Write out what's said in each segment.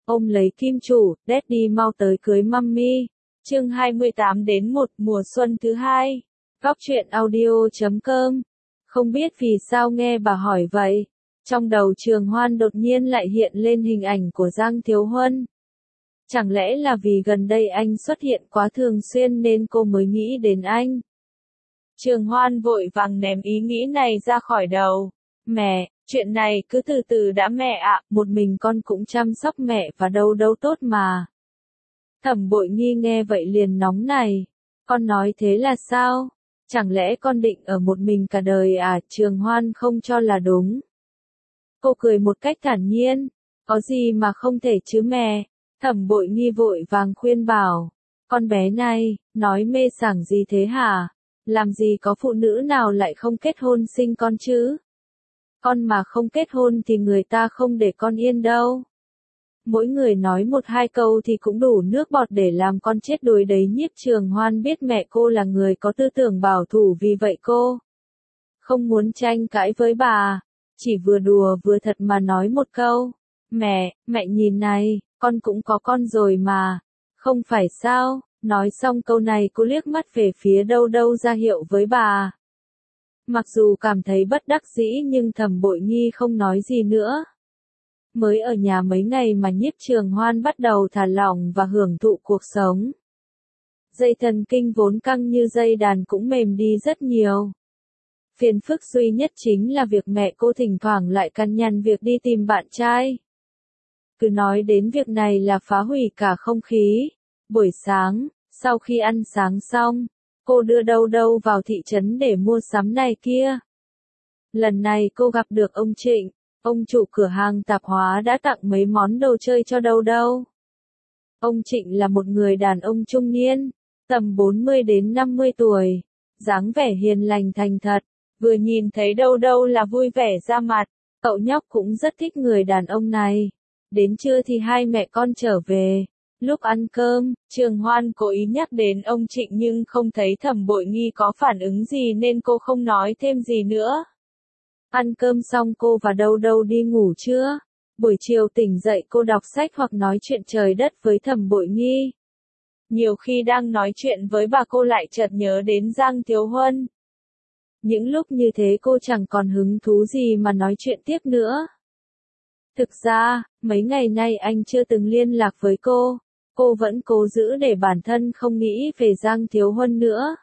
ôm lấy kim chủ, Daddy mau tới cưới mummy. Chương 28-1 mùa xuân thứ hai. Góc truyện audio.com. Không biết vì sao nghe bà hỏi vậy. Trong đầu Trường Hoan đột nhiên lại hiện lên hình ảnh của Giang Thiếu Huân. Chẳng lẽ là vì gần đây anh xuất hiện quá thường xuyên nên cô mới nghĩ đến anh? Trường Hoan vội vàng ném ý nghĩ này ra khỏi đầu. Mẹ, chuyện này cứ từ từ đã mẹ ạ, một mình con cũng chăm sóc mẹ và đâu đâu tốt mà. Thẩm Bội Nghi nghe vậy liền nóng này. Con nói thế là sao? Chẳng lẽ con định ở một mình cả đời à? Trường Hoan không cho là đúng. Cô cười một cách thản nhiên. Có gì mà không thể chứ mẹ? Thẩm Bội Nghi vội vàng khuyên bảo. Con bé này, nói mê sảng gì thế hả? Làm gì có phụ nữ nào lại không kết hôn sinh con chứ? Con mà không kết hôn thì người ta không để con yên đâu. Mỗi người nói một hai câu thì cũng đủ nước bọt để làm con chết đuối đấy. Nhiếp Trường Hoan biết mẹ cô là người có tư tưởng bảo thủ, vì vậy cô không muốn tranh cãi với bà, chỉ vừa đùa vừa thật mà nói một câu. Mẹ nhìn này, con cũng có con rồi mà, không phải sao? Nói xong câu này cô liếc mắt về phía đâu đâu ra hiệu với bà. Mặc dù cảm thấy bất đắc dĩ nhưng Thẩm Bội Nghi không nói gì nữa. Mới ở nhà mấy ngày mà Nhiếp Trường Hoan bắt đầu thả lỏng và hưởng thụ cuộc sống. Dây thần kinh vốn căng như dây đàn cũng mềm đi rất nhiều. Phiền phức duy nhất chính là việc mẹ cô thỉnh thoảng lại cằn nhằn việc đi tìm bạn trai. Cứ nói đến việc này là phá hủy cả không khí. Buổi sáng, sau khi ăn sáng xong, cô đưa đâu đâu vào thị trấn để mua sắm này kia. Lần này cô gặp được ông Trịnh, ông chủ cửa hàng tạp hóa đã tặng mấy món đồ chơi cho đâu đâu. Ông Trịnh là một người đàn ông trung niên, tầm 40 đến 50 tuổi, dáng vẻ hiền lành thành thật, vừa nhìn thấy đâu đâu là vui vẻ ra mặt, cậu nhóc cũng rất thích người đàn ông này. Đến trưa thì hai mẹ con trở về. Lúc ăn cơm, Trường Hoan cố ý nhắc đến ông Trịnh nhưng không thấy Thẩm Bội Nghi có phản ứng gì nên cô không nói thêm gì nữa. Ăn cơm xong cô và đâu đâu đi ngủ trưa. Buổi chiều tỉnh dậy cô đọc sách hoặc nói chuyện trời đất với Thẩm Bội Nghi. Nhiều khi đang nói chuyện với bà cô lại chợt nhớ đến Giang Thiếu Huân. Những lúc như thế cô chẳng còn hứng thú gì mà nói chuyện tiếp nữa. Thực ra, mấy ngày nay anh chưa từng liên lạc với cô. Cô vẫn cố giữ để bản thân không nghĩ về Giang Thiếu Huân nữa.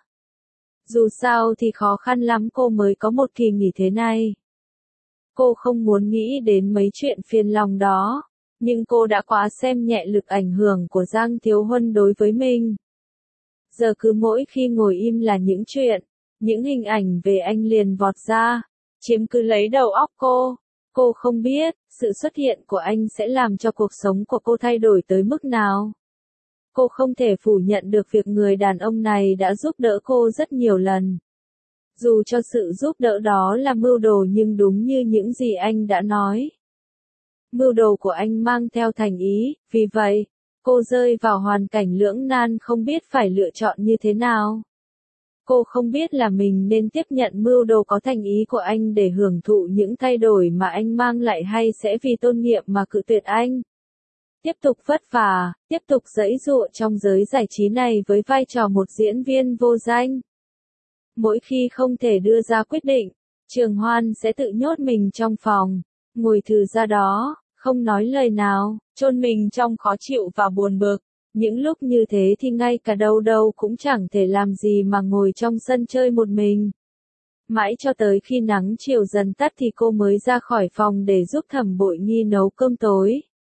Dù sao thì khó khăn lắm cô mới có một kỳ nghỉ thế này. Cô không muốn nghĩ đến mấy chuyện phiền lòng đó, nhưng cô đã quá xem nhẹ lực ảnh hưởng của Giang Thiếu Huân đối với mình. Giờ cứ mỗi khi ngồi im là những chuyện, những hình ảnh về anh liền vọt ra, chiếm cứ lấy đầu óc cô. Cô không biết, sự xuất hiện của anh sẽ làm cho cuộc sống của cô thay đổi tới mức nào. Cô không thể phủ nhận được việc người đàn ông này đã giúp đỡ cô rất nhiều lần. Dù cho sự giúp đỡ đó là mưu đồ nhưng đúng như những gì anh đã nói. Mưu đồ của anh mang theo thành ý, vì vậy, cô rơi vào hoàn cảnh lưỡng nan không biết phải lựa chọn như thế nào. Cô không biết là mình nên tiếp nhận mưu đồ có thành ý của anh để hưởng thụ những thay đổi mà anh mang lại hay sẽ vì tôn nghiêm mà cự tuyệt anh. Tiếp tục vất vả, tiếp tục giãy giụa trong giới giải trí này với vai trò một diễn viên vô danh. Mỗi khi không thể đưa ra quyết định, Trường Hoan sẽ tự nhốt mình trong phòng, ngồi thừ ra đó, không nói lời nào, chôn mình trong khó chịu và buồn bực. Những lúc như thế thì ngay cả đâu đâu cũng chẳng thể làm gì mà ngồi trong sân chơi một mình. Mãi cho tới khi nắng chiều dần tắt thì cô mới ra khỏi phòng để giúp Thẩm Bội Nghi nấu cơm tối.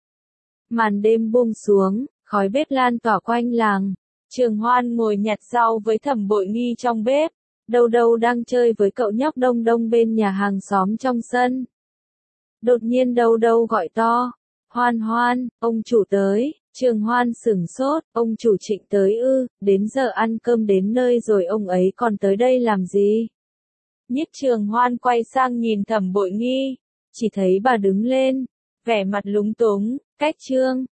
Màn đêm buông xuống, khói bếp lan tỏa quanh làng. Trường Hoan ngồi nhặt rau với Thẩm Bội Nghi trong bếp. Đâu đâu đang chơi với cậu nhóc Đông Đông bên nhà hàng xóm trong sân. Đột nhiên đâu đâu gọi to. Hoan Hoan, ông chủ tới. Trường Hoan sửng sốt, ông chủ Trịnh tới ư? Đến giờ ăn cơm đến nơi rồi ông ấy còn tới đây làm gì? Nhiếp Trường Hoan quay sang nhìn Thẩm Bội Nghi. Chỉ thấy bà đứng lên, vẻ mặt lúng túng, cách Trương